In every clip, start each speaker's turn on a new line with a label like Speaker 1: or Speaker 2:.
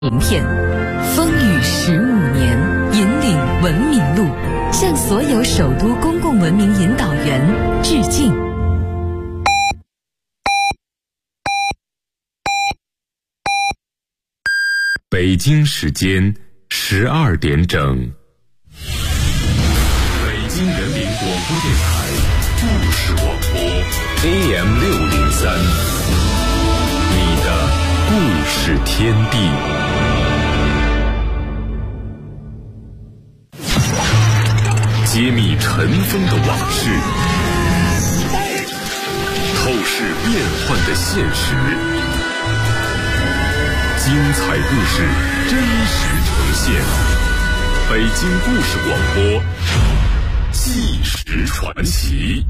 Speaker 1: 名片，风雨15年，引领文明路，向所有首都公共文明引导员致敬。
Speaker 2: 北京时间12点整，北京人民广播电台故事广播 AM603，你的故事天地。揭秘尘封的往事，透视变幻的现实，精彩故事真实呈现。北京故事广播，纪实传奇。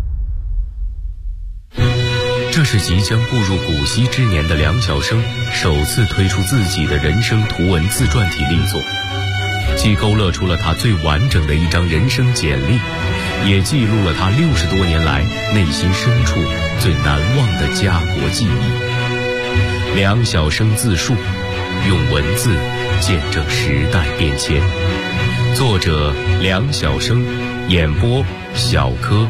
Speaker 3: 这是即将步入古稀之年的梁晓声首次推出自己的人生图文自传体力作，既勾勒出了他最完整的一张人生简历，也记录了他60多年来内心深处最难忘的家国记忆。梁晓声自述，用文字见证时代变迁。作者梁晓声，演播小柯。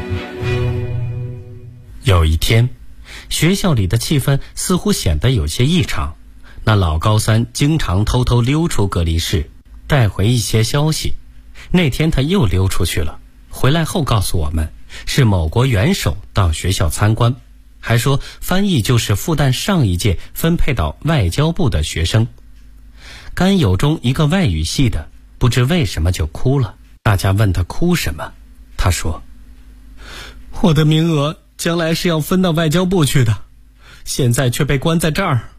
Speaker 4: 有一天，学校里的气氛似乎显得有些异常。那老高三经常偷偷溜出隔离室，带回一些消息。那天他又溜出去了，回来后告诉我们，是某国元首到学校参观，还说翻译就是复旦上一届分配到外交部的学生。甘有忠一个外语系的，不知为什么就哭了。大家问他哭什么，他说：我的名额将来是要分到外交部去的，现在却被关在这儿。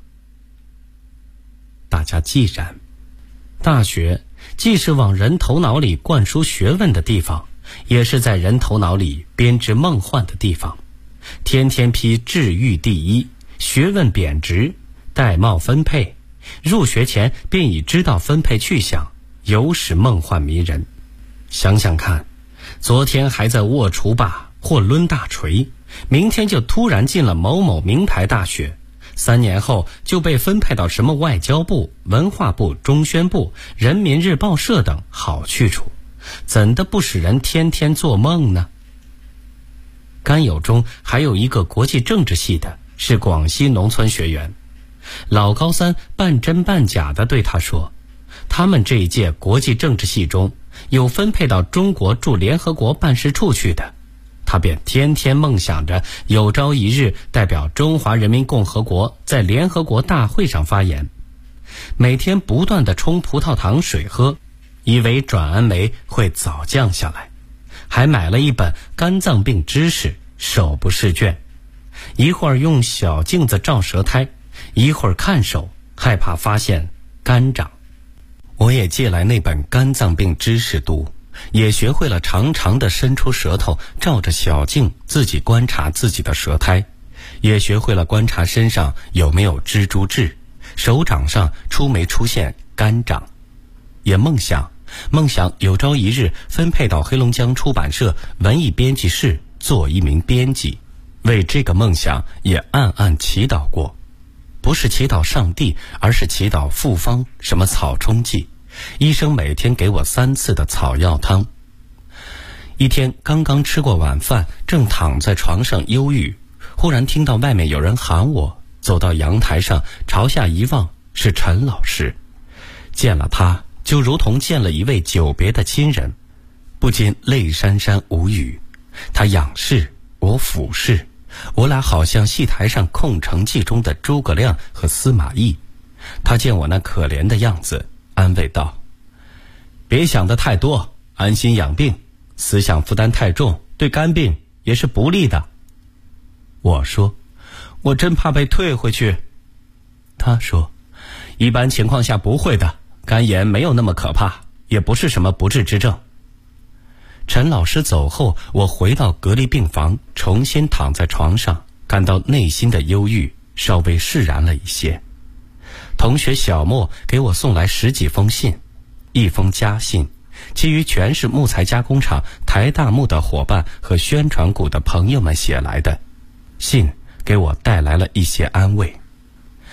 Speaker 4: 大家既然，大学既是往人头脑里灌输学问的地方，也是在人头脑里编织梦幻的地方。天天批治育第一，学问贬值，玳瑁分配，入学前便已知道分配去向，尤使梦幻迷人。想想看，昨天还在握锄把或抡大锤，明天就突然进了某某名牌大学，3年后就被分配到什么外交部、文化部、中宣部、人民日报社等好去处，怎的不使人天天做梦呢？甘有忠还有一个国际政治系的，是广西农村学员。老高三半真半假的对他说，他们这一届国际政治系中有分配到中国驻联合国办事处去的，他便天天梦想着有朝一日代表中华人民共和国在联合国大会上发言，每天不断地冲葡萄糖水喝，以为转氨酶会早降下来，还买了一本肝脏病知识，手不释卷，一会儿用小镜子照舌苔，一会儿看手，害怕发现肝长。我也借来那本肝脏病知识读，也学会了长长的伸出舌头，照着小镜自己观察自己的舌苔，也学会了观察身上有没有蜘蛛痣，手掌上出没出现肝掌。也梦想有朝一日分配到黑龙江出版社文艺编辑室做一名编辑，为这个梦想也暗暗祈祷过，不是祈祷上帝，而是祈祷复方什么草冲剂，医生每天给我3次的草药汤。一天刚刚吃过晚饭，正躺在床上忧郁，忽然听到外面有人喊我，走到阳台上，朝下一望，是陈老师。见了他，就如同见了一位久别的亲人，不禁泪潸潸无语。他仰视，我俯视，我俩好像戏台上《空城计》中的诸葛亮和司马懿。他见我那可怜的样子，安慰道：别想得太多，安心养病，思想负担太重，对肝病也是不利的。我说：我真怕被退回去。他说：一般情况下不会的，肝炎没有那么可怕，也不是什么不治之症。陈老师走后，我回到隔离病房，重新躺在床上，感到内心的忧郁稍微释然了一些。同学小莫给我送来10几封信，一封家信，其余全是木材加工厂台大木的伙伴和宣传股的朋友们写来的。信给我带来了一些安慰。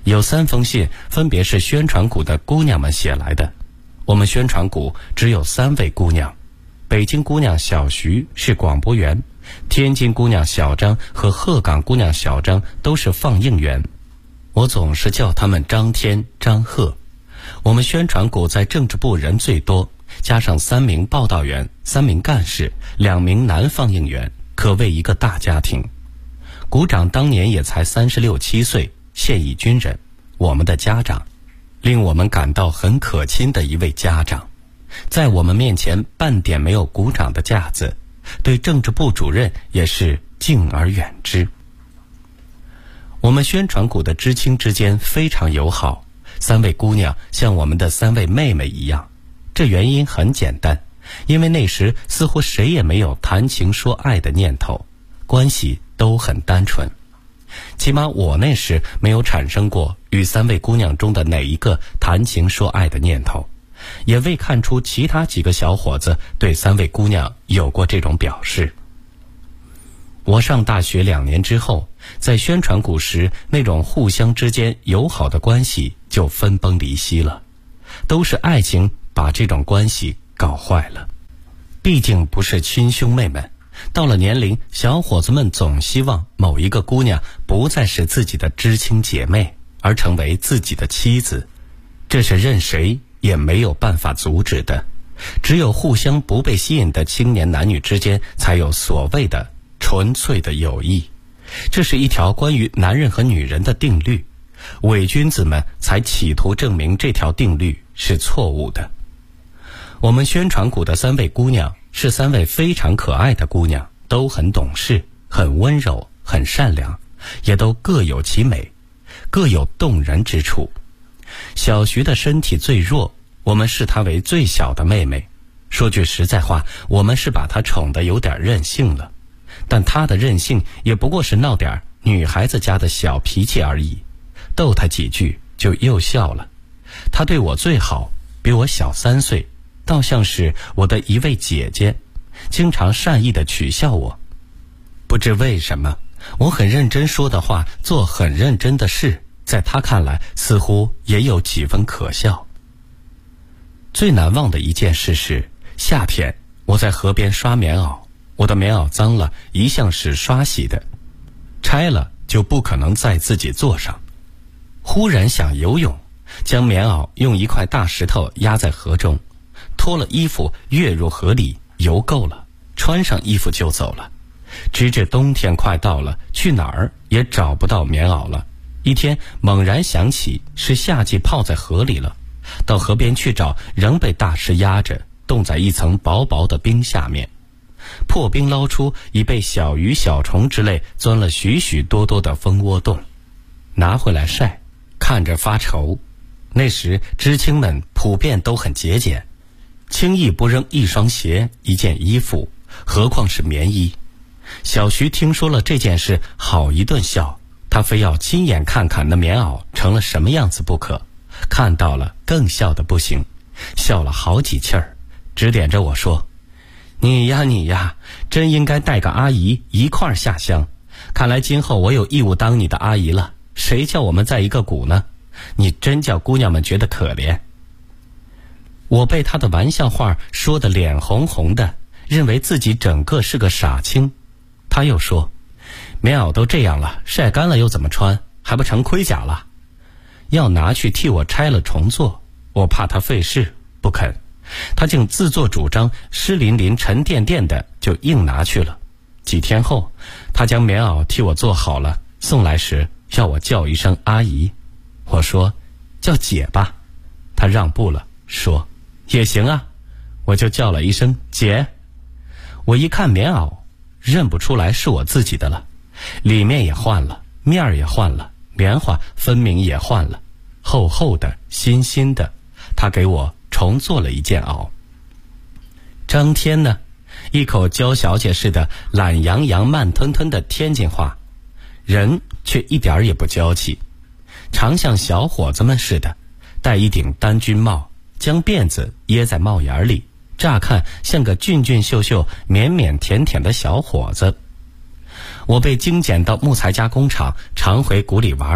Speaker 4: 有3封信分别是宣传股的姑娘们写来的。我们宣传股只有3位姑娘，北京姑娘小徐是广播员，天津姑娘小张和鹤岗姑娘小张都是放映员。我总是叫他们张天、张鹤。我们宣传股在政治部人最多，加上3名报道员、3名干事、2名男放映员，可谓一个大家庭。股长当年也才36、7岁，现役军人，我们的家长，令我们感到很可亲的一位家长，在我们面前半点没有股长的架子，对政治部主任也是敬而远之。我们宣传股的知青之间非常友好，3位姑娘像我们的3位妹妹一样。这原因很简单，因为那时似乎谁也没有谈情说爱的念头，关系都很单纯。起码我那时没有产生过与3位姑娘中的哪一个谈情说爱的念头，也未看出其他几个小伙子对3位姑娘有过这种表示。我上大学2年之后，在宣传股时，那种互相之间友好的关系就分崩离析了，都是爱情把这种关系搞坏了。毕竟不是亲兄妹们，到了年龄，小伙子们总希望某一个姑娘不再是自己的知青姐妹，而成为自己的妻子，这是任谁也没有办法阻止的。只有互相不被吸引的青年男女之间，才有所谓的纯粹的友谊。这是一条关于男人和女人的定律，伪君子们才企图证明这条定律是错误的。我们宣传股的3位姑娘是3位非常可爱的姑娘，都很懂事，很温柔，很善良，也都各有其美，各有动人之处。小徐的身体最弱，我们视她为最小的妹妹。说句实在话，我们是把她宠得有点任性了，但她的任性也不过是闹点女孩子家的小脾气而已，逗她几句就又笑了。她对我最好，比我小3岁，倒像是我的一位姐姐，经常善意地取笑我。不知为什么，我很认真说的话，做很认真的事，在她看来似乎也有几分可笑。最难忘的一件事是夏天，我在河边刷棉袄，我的棉袄脏了，一向是刷洗的，拆了就不可能再自己坐上。忽然想游泳，将棉袄用一块大石头压在河中，脱了衣服跃入河里，游够了，穿上衣服就走了。直至冬天快到了，去哪儿也找不到棉袄了。一天猛然想起是夏季泡在河里了，到河边去找，仍被大石压着，冻在一层薄薄的冰下面。破冰捞出，已被小鱼小虫之类钻了许许多多的蜂窝洞，拿回来晒，看着发愁。那时知青们普遍都很节俭，轻易不扔一双鞋、一件衣服，何况是棉衣。小徐听说了这件事，好一顿笑，他非要亲眼看看那棉袄成了什么样子不可。看到了更笑得不行，笑了好几气儿，指点着我说：“你呀，真应该带个阿姨一块儿下乡。看来今后我有义务当你的阿姨了，谁叫我们在一个股呢？你真叫姑娘们觉得可怜。”我被他的玩笑话说得脸红红的，认为自己整个是个傻青。他又说：“棉袄都这样了，晒干了又怎么穿？还不成盔甲了？”要拿去替我拆了重做，我怕他费事，不肯。他竟自作主张，湿淋淋沉甸甸的就硬拿去了。几天后，他将棉袄替我做好了，送来时要我叫一声阿姨。我说：“叫姐吧。”他让步了，说：“也行啊。”我就叫了一声姐。我一看棉袄，认不出来是我自己的了，里面也换了，面儿也换了，棉花分明也换了，厚厚的新新的，他给我重做了一件袄。张天呢，一口娇小姐似的懒洋洋慢吞吞的天津话，人却一点也不娇气，常像小伙子们似的，戴一顶单军帽，将辫子掖在帽檐里，乍看像个俊俊秀秀腼腼腆腆的小伙子。我被精简到木材加工厂，常回谷里玩玩，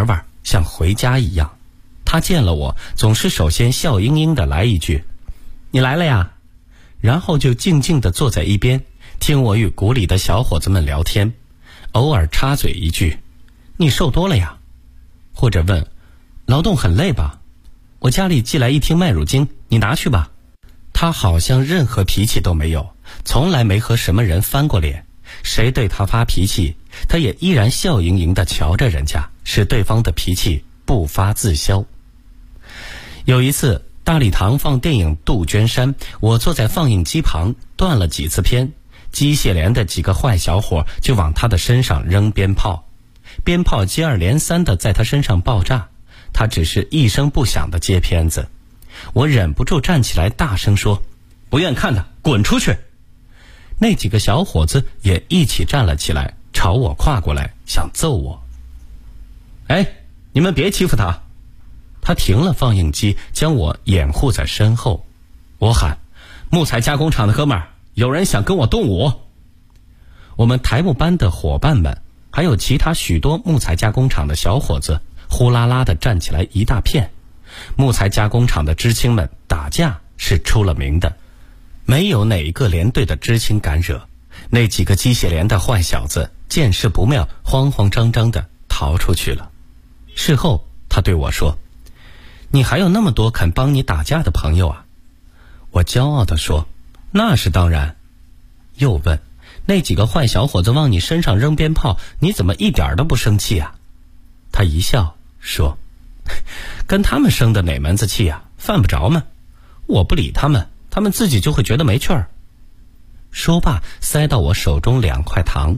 Speaker 4: 像回家一样。他见了我，总是首先笑盈盈地来一句：“你来了呀。”然后就静静地坐在一边，听我与谷里的小伙子们聊天，偶尔插嘴一句：“你瘦多了呀。”或者问：“劳动很累吧？我家里寄来1听麦乳精，你拿去吧。”他好像任何脾气都没有，从来没和什么人翻过脸，谁对他发脾气，他也依然笑盈盈地瞧着人家，使对方的脾气不发自消。有一次大礼堂放电影《杜鹃山》，我坐在放映机旁断了几次片，机械连的几个坏小伙就往他的身上扔鞭炮，鞭炮接二连三地在他身上爆炸，他只是一声不响地接片子。我忍不住站起来大声说：“不愿看的滚出去！”那几个小伙子也一起站了起来，朝我跨过来想揍我。“哎，你们别欺负他！”他停了放映机，将我掩护在身后。我喊：“木材加工厂的哥们儿，有人想跟我动武！”我们台木班的伙伴们还有其他许多木材加工厂的小伙子呼啦啦地站起来一大片。木材加工厂的知青们打架是出了名的，没有哪一个连队的知青敢惹。那几个机械连的坏小子见势不妙，慌慌张张地逃出去了。事后他对我说：“你还有那么多肯帮你打架的朋友啊？”我骄傲地说：“那是当然。”又问：“那几个坏小伙子往你身上扔鞭炮，你怎么一点都不生气啊？”他一笑说：“跟他们生的哪门子气啊，犯不着嘛。我不理他们，他们自己就会觉得没趣儿。”说罢塞到我手中2块糖。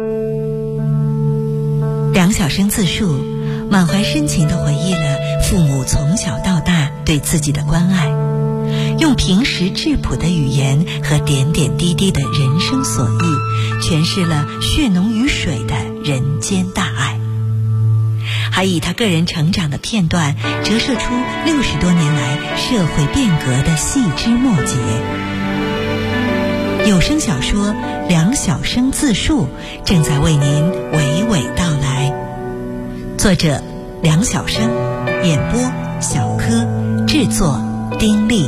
Speaker 5: 梁晓声自述，满怀深情地回忆了父母从小到大对自己的关爱，用平实质朴的语言和点点滴滴的人生所遇，诠释了血浓于水的人间大爱，还以他个人成长的片段折射出60多年来社会变革的细枝末节。有声小说《梁晓声自述》正在为您娓娓道来，作者梁晓声，演播小柯，制作丁力。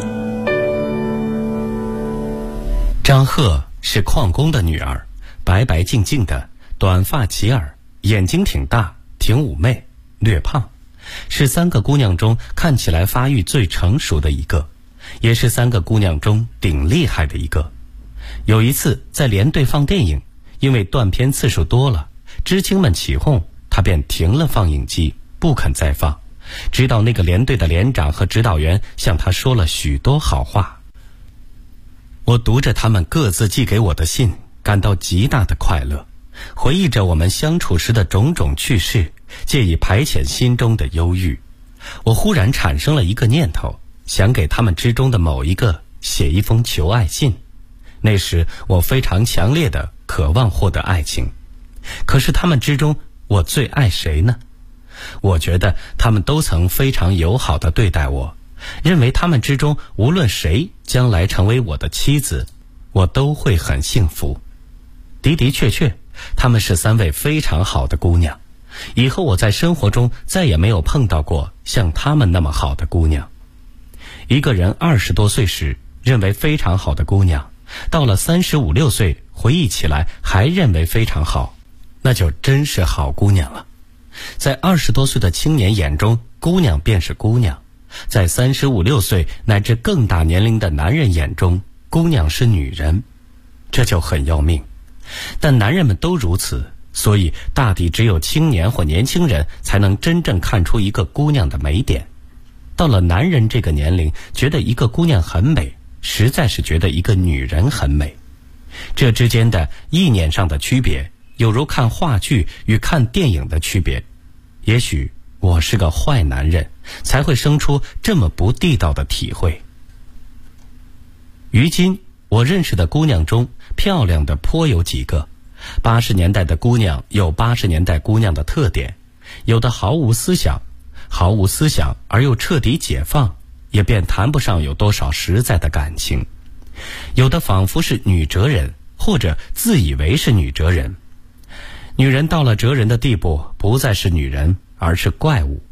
Speaker 4: 张鹤是矿工的女儿，白白净净的，短发齐耳，眼睛挺大，挺妩媚，略胖，是3个姑娘中看起来发育最成熟的一个，也是3个姑娘中顶厉害的一个。有一次在连队放电影，因为断片次数多了，知青们起哄，他便停了放映机，不肯再放，直到那个连队的连长和指导员向他说了许多好话。我读着他们各自寄给我的信，感到极大的快乐，回忆着我们相处时的种种趣事，借以排遣心中的忧郁。我忽然产生了一个念头，想给他们之中的某一个写一封求爱信。那时我非常强烈的渴望获得爱情，可是他们之中我最爱谁呢？我觉得他们都曾非常友好地对待我，认为他们之中无论谁将来成为我的妻子，我都会很幸福。的的确确，她们是3位非常好的姑娘，以后我在生活中再也没有碰到过像她们那么好的姑娘。一个人20多岁时认为非常好的姑娘，到了35、6岁回忆起来还认为非常好，那就真是好姑娘了。在20多岁的青年眼中，姑娘便是姑娘；在35、6岁乃至更大年龄的男人眼中，姑娘是女人，这就很要命。但男人们都如此，所以大抵只有青年或年轻人才能真正看出一个姑娘的美点。到了男人这个年龄，觉得一个姑娘很美，实在是觉得一个女人很美。这之间的意念上的区别，有如看话剧与看电影的区别。也许我是个坏男人，才会生出这么不地道的体会。于今我认识的姑娘中，漂亮的颇有几个。80年代的姑娘有80年代姑娘的特点，有的毫无思想而又彻底解放，也便谈不上有多少实在的感情。有的仿佛是女哲人，或者自以为是女哲人。女人到了哲人的地步，不再是女人，而是怪物。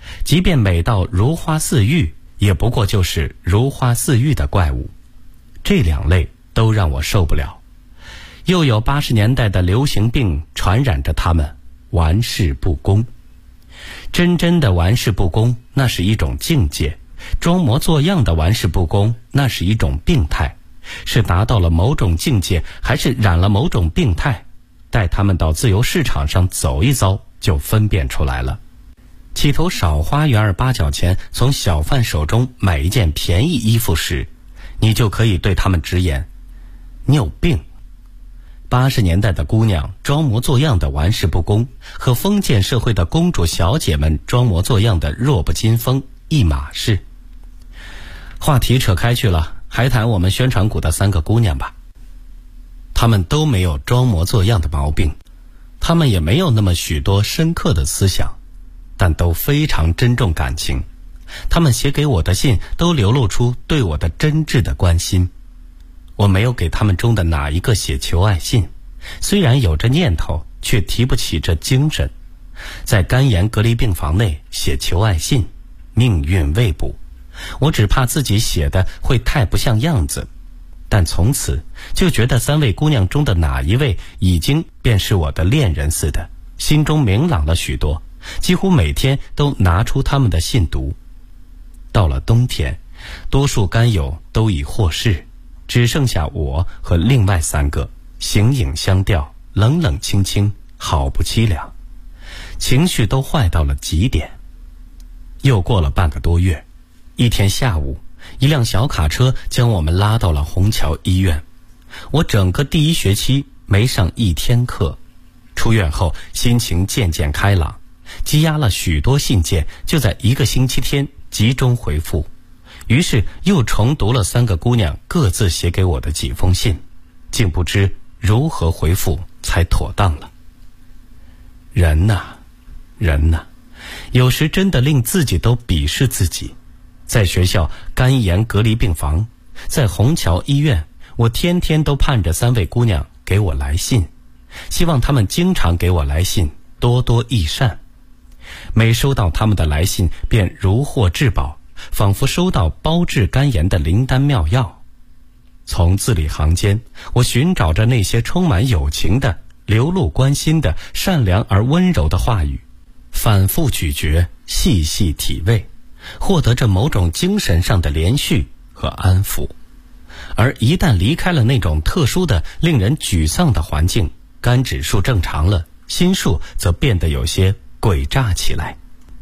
Speaker 4: 即便美到如花似玉，也不过就是如花似玉的怪物。这两类都让我受不了。又有80年代的流行病传染着他们，玩世不恭。真的玩世不恭，那是一种境界；装模作样的玩世不恭，那是一种病态。是达到了某种境界，还是染了某种病态？带他们到自由市场上走一遭，就分辨出来了。企图少花元儿8角钱从小贩手中买一件便宜衣服时，你就可以对他们直言：你有病。80年代的姑娘装模作样的玩世不恭，和封建社会的公主小姐们装模作样的弱不禁风一码事。话题扯开去了，还谈我们宣传股的3个姑娘吧。她们都没有装模作样的毛病，她们也没有那么许多深刻的思想，但都非常珍重感情。她们写给我的信都流露出对我的真挚的关心。我没有给他们中的哪一个写求爱信，虽然有着念头，却提不起这精神。在肝炎隔离病房内写求爱信，命运未卜。我只怕自己写的会太不像样子，但从此就觉得3位姑娘中的哪一位已经便是我的恋人似的，心中明朗了许多，几乎每天都拿出他们的信读。到了冬天，多数肝友都已获释，只剩下我和另外3个，形影相吊，冷冷清清，好不凄凉，情绪都坏到了极点。又过了半个多月，一天下午，一辆小卡车将我们拉到了虹桥医院。我整个第1学期没上1天课，出院后心情渐渐开朗，积压了许多信件，就在1个星期天集中回复。于是又重读了3个姑娘各自写给我的几封信，竟不知如何回复才妥当了。人呐，有时真的令自己都鄙视自己。在学校肝炎隔离病房，在虹桥医院，我天天都盼着3位姑娘给我来信，希望她们经常给我来信，多多益善。每收到她们的来信，便如获至宝，仿佛收到包治肝炎的灵丹妙药。从字里行间，我寻找着那些充满友情的、流露关心的、善良而温柔的话语，反复咀嚼，细细体味，获得着某种精神上的连续和安抚。而一旦离开了那种特殊的令人沮丧的环境，肝指数正常了，心术则变得有些诡诈起来。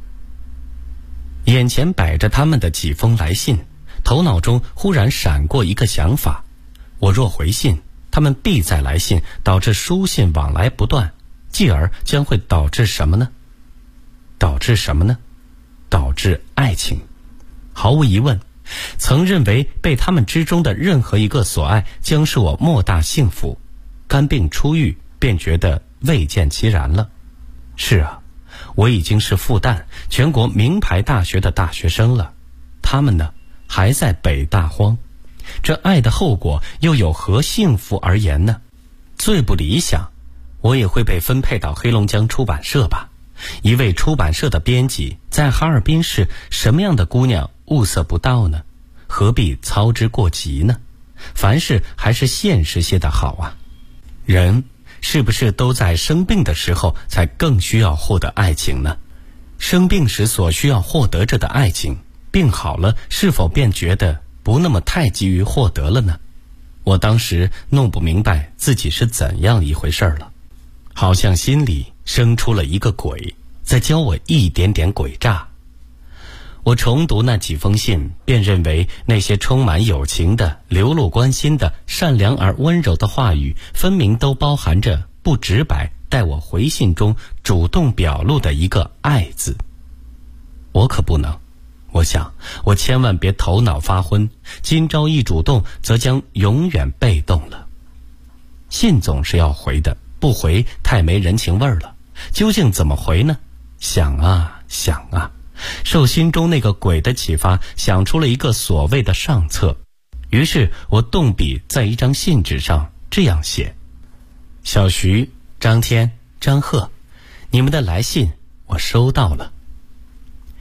Speaker 4: 眼前摆着他们的几封来信，头脑中忽然闪过一个想法：我若回信，他们必再来信，导致书信往来不断，继而将会导致什么呢？导致爱情。毫无疑问，曾认为被他们之中的任何一个所爱，将是我莫大幸福。肝病初愈，便觉得未见其然了。是啊，我已经是复旦全国名牌大学的大学生了，他们呢，还在北大荒。这爱的后果又有何幸福而言呢？最不理想，我也会被分配到黑龙江出版社吧。一位出版社的编辑，在哈尔滨市，什么样的姑娘物色不到呢？何必操之过急呢？凡事还是现实些的好啊。人是不是都在生病的时候才更需要获得爱情呢？生病时所需要获得着的爱情，病好了是否便觉得不那么太急于获得了呢？我当时弄不明白自己是怎样一回事了，好像心里生出了一个鬼，在教我一点点诡诈。我重读那几封信，便认为那些充满友情的、流露关心的、善良而温柔的话语，分明都包含着不直白，待我回信中主动表露的一个爱字。我可不能，我想我千万别头脑发昏，今朝一主动，则将永远被动了。信总是要回的，不回太没人情味儿了。究竟怎么回呢？想啊想啊，受心中那个鬼的启发，想出了一个所谓的上策。于是我动笔在一张信纸上这样写：小徐、张天、张贺，你们的来信我收到了。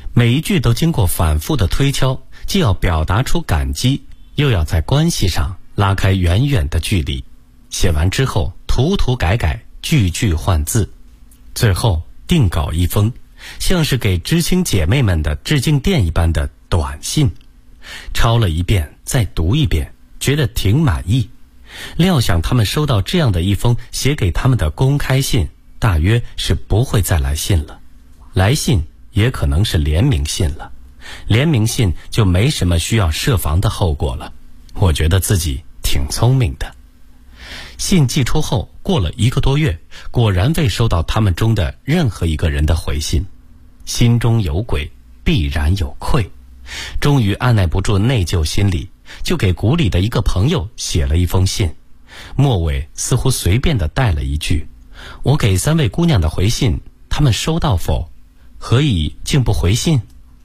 Speaker 4: 每一句都经过反复的推敲，既要表达出感激，又要在关系上拉开远远的距离。写完之后涂涂改改，句句换字，最后定稿一封，像是给知青姐妹们的致敬电一般的短信。抄了一遍再读一遍，觉得挺满意。料想他们收到这样的一封写给他们的公开信，大约是不会再来信了。来信也可能是联名信了，联名信就没什么需要设防的后果了。我觉得自己挺聪明的。信寄出后，过了1个多月，果然未收到他们中的任何一个人的回信。心中有鬼，必然有愧。终于按耐不住内疚心理，就给谷里的一个朋友写了一封信，末尾似乎随便地带了一句：我给3位姑娘的回信，他们收到否？何以竟不回信？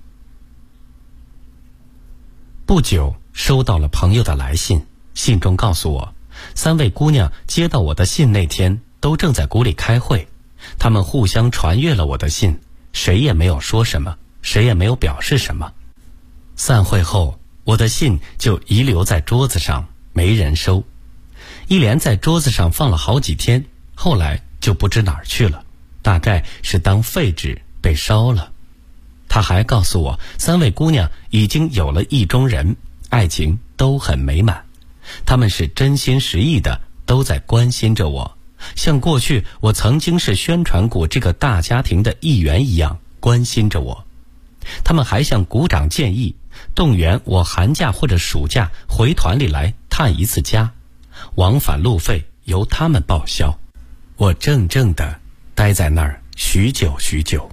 Speaker 4: 不久收到了朋友的来信，信中告诉我，3位姑娘接到我的信那天都正在谷里开会，她们互相传阅了我的信，谁也没有说什么，谁也没有表示什么。散会后，我的信就遗留在桌子上，没人收，一连在桌子上放了好几天，后来就不知哪儿去了，大概是当废纸被烧了。他还告诉我，3位姑娘已经有了意中人，爱情都很美满，她们是真心实意的，都在关心着我，像过去我曾经是宣传谷这个大家庭的一员一样关心着我。他们还向谷长建议，动员我寒假或者暑假回团里来探一次家，往返路费由他们报销。我怔怔地待在那儿许久许久。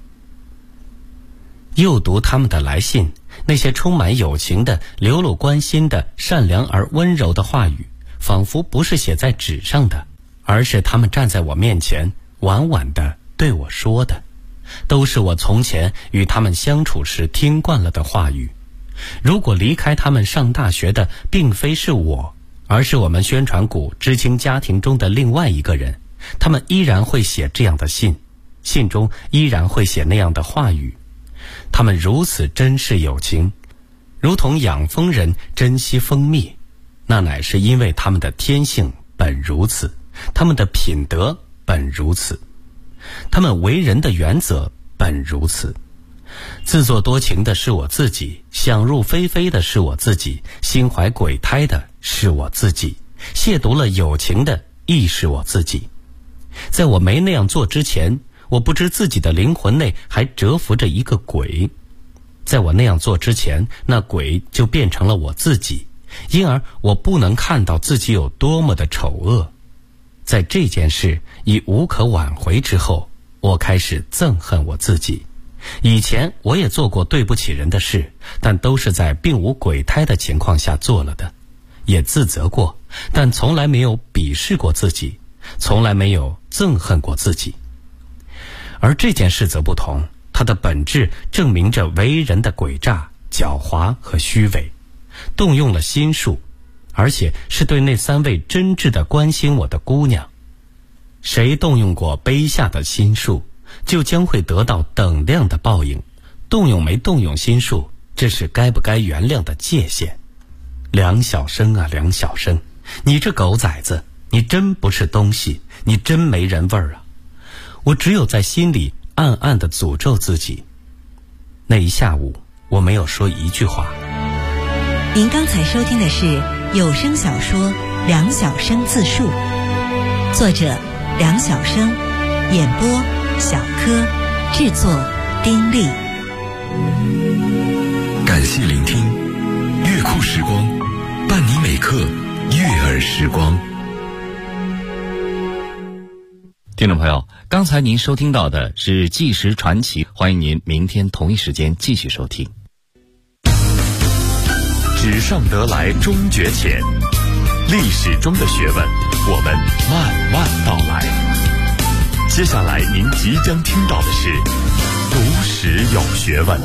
Speaker 4: 又读他们的来信，那些充满友情的、流露关心的、善良而温柔的话语，仿佛不是写在纸上的，而是他们站在我面前婉婉地对我说的，都是我从前与他们相处时听惯了的话语。如果离开他们上大学的并非是我，而是我们宣传谷知青家庭中的另外一个人，他们依然会写这样的信，信中依然会写那样的话语。他们如此珍视友情，如同养蜂人珍惜蜂蜜，那乃是因为他们的天性本如此，他们的品德本如此，他们为人的原则本如此。自作多情的是我自己，想入非非的是我自己，心怀鬼胎的是我自己，亵渎了友情的亦是我自己。在我没那样做之前，我不知自己的灵魂内还蛰伏着一个鬼，在我那样做之前，那鬼就变成了我自己，因而我不能看到自己有多么的丑恶。在这件事已无可挽回之后，我开始憎恨我自己。以前我也做过对不起人的事，但都是在并无鬼胎的情况下做了的，也自责过，但从来没有鄙视过自己，从来没有憎恨过自己。而这件事则不同，它的本质证明着为人的诡诈、狡猾和虚伪，动用了心术，而且是对那3位真挚的关心我的姑娘。谁动用过卑下的心术，就将会得到等量的报应。动用没动用心术，这是该不该原谅的界限。梁晓声啊，梁晓声，你这狗崽子，你真不是东西，你真没人味儿啊！我只有在心里暗暗地诅咒自己。那一下午，我没有说一句话。
Speaker 5: 您刚才收听的是有声小说《梁晓声自述》，作者梁晓声，演播小柯，制作丁力。
Speaker 2: 感谢聆听，乐库时光，伴你每刻悦耳时光。
Speaker 3: 听众朋友，刚才您收听到的是纪实传奇，欢迎您明天同一时间继续收听。
Speaker 2: 纸上得来终觉浅，历史中的学问，我们慢慢道来。接下来您即将听到的是读史有学问。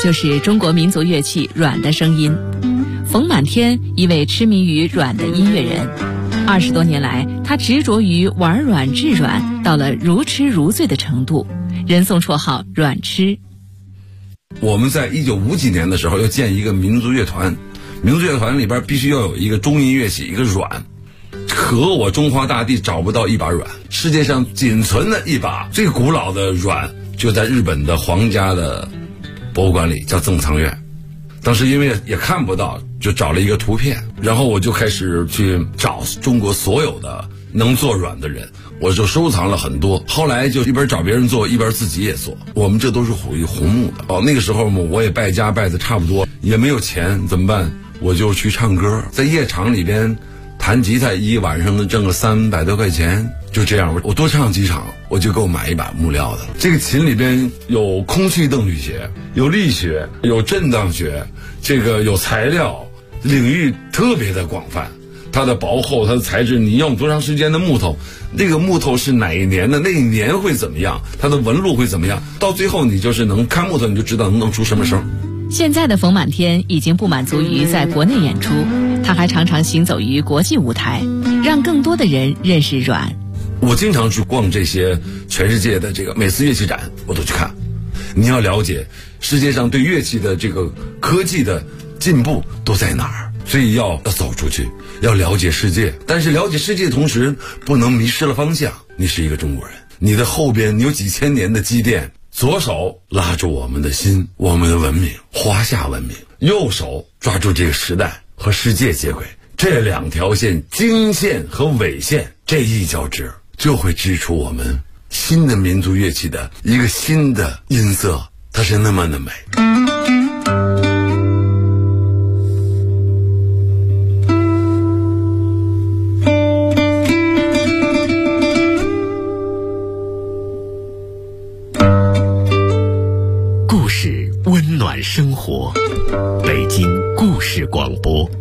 Speaker 1: 就是中国民族乐器阮的声音。冯满天，一位痴迷于阮的音乐人，20多年来，他执着于玩阮制阮，到了如痴如醉的程度，人送绰号阮痴。
Speaker 6: 我们在1950几年的时候要建一个民族乐团，民族乐团里边必须要有一个中音乐器，一个阮。可我中华大地找不到一把阮，世界上仅存的一把最古老的阮就在日本的皇家的博物馆里，叫赠藏院。当时因为也看不到，就找了一个图片，然后我就开始去找中国所有的能做阮的人，我就收藏了很多。后来就一边找别人做，一边自己也做。我们这都是属于红木的。那个时候我也败家败的差不多，也没有钱，怎么办？我就去唱歌，在夜场里边弹吉他，一晚上能挣个300多块钱。就这样，我多唱几场，我就给我买一把木料的。这个琴里边有空气动力学，有力学，有震荡学，这个有材料，领域特别的广泛。它的薄厚，它的材质，你用多长时间的木头，那个木头是哪一年的，那一年会怎么样，它的纹路会怎么样，到最后你就是能看木头，你就知道能出什么声。
Speaker 1: 现在的冯满天已经不满足于在国内演出，他还常常行走于国际舞台，让更多的人认识阮。
Speaker 6: 我经常去逛这些全世界的这个每次乐器展，我都去看。你要了解世界上对乐器的这个科技的进步都在哪儿，所以要走出去，要了解世界。但是了解世界的同时，不能迷失了方向。你是一个中国人，你的后边你有几千年的积淀，左手拉住我们的心，我们的文明，华夏文明；右手抓住这个时代和世界接轨。这两条线，经线和纬线，这一交织，就会织出我们新的民族乐器的一个新的音色，它是那么的美。
Speaker 3: 故事温暖生活，北京故事广播。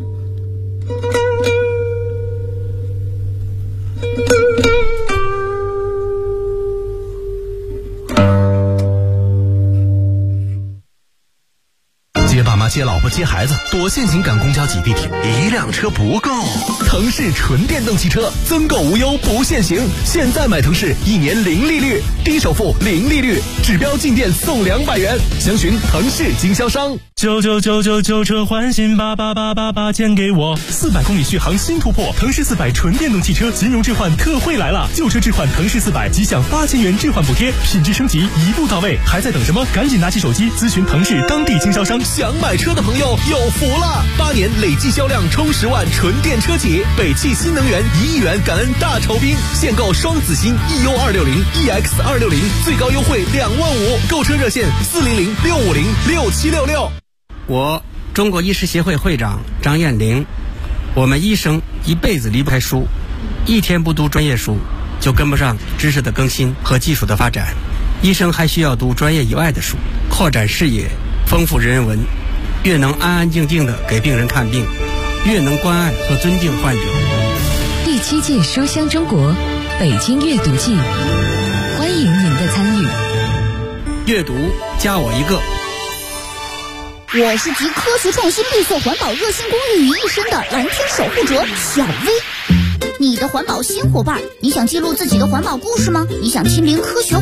Speaker 7: 接爸妈接老婆接孩子，多限行赶公交挤地铁，一辆车不够。腾势纯电动汽车增购无忧不限行，现在买腾势1年零利率，低首付零利率，指标进店送200元，详询腾势经销商。
Speaker 8: 99999旧车换新，88888减给我。400公里续航新突破，腾势400纯电动汽车金融置换特惠来了，旧车置换腾势400即享8000元置换补贴，品质升级一步到位，还在等什么？赶紧拿起手机咨询腾势当地经销商。
Speaker 7: 想买车的朋友有福了，8年累计销量冲10万纯电车企，北汽新能源1亿元感恩大酬宾，现购双子星 EU260、EX260，最高优惠2万5，购车热线400-650-6766。
Speaker 9: 我中国医师协会会长张艳玲，我们医生一辈子离不开书，一天不读专业书就跟不上知识的更新和技术的发展。医生还需要读专业以外的书，扩展视野，丰富人文，越能安安静静地给病人看病，越能关爱和尊敬患者。
Speaker 1: 第7届书香中国北京阅读季，欢迎您的参与。
Speaker 9: 阅读加我一个。
Speaker 10: 我是集科学创新、绿色环保、热心公益于一身的蓝天守护者小薇。你的环保新伙伴，你想记录自己的环保故事吗？你想亲临科学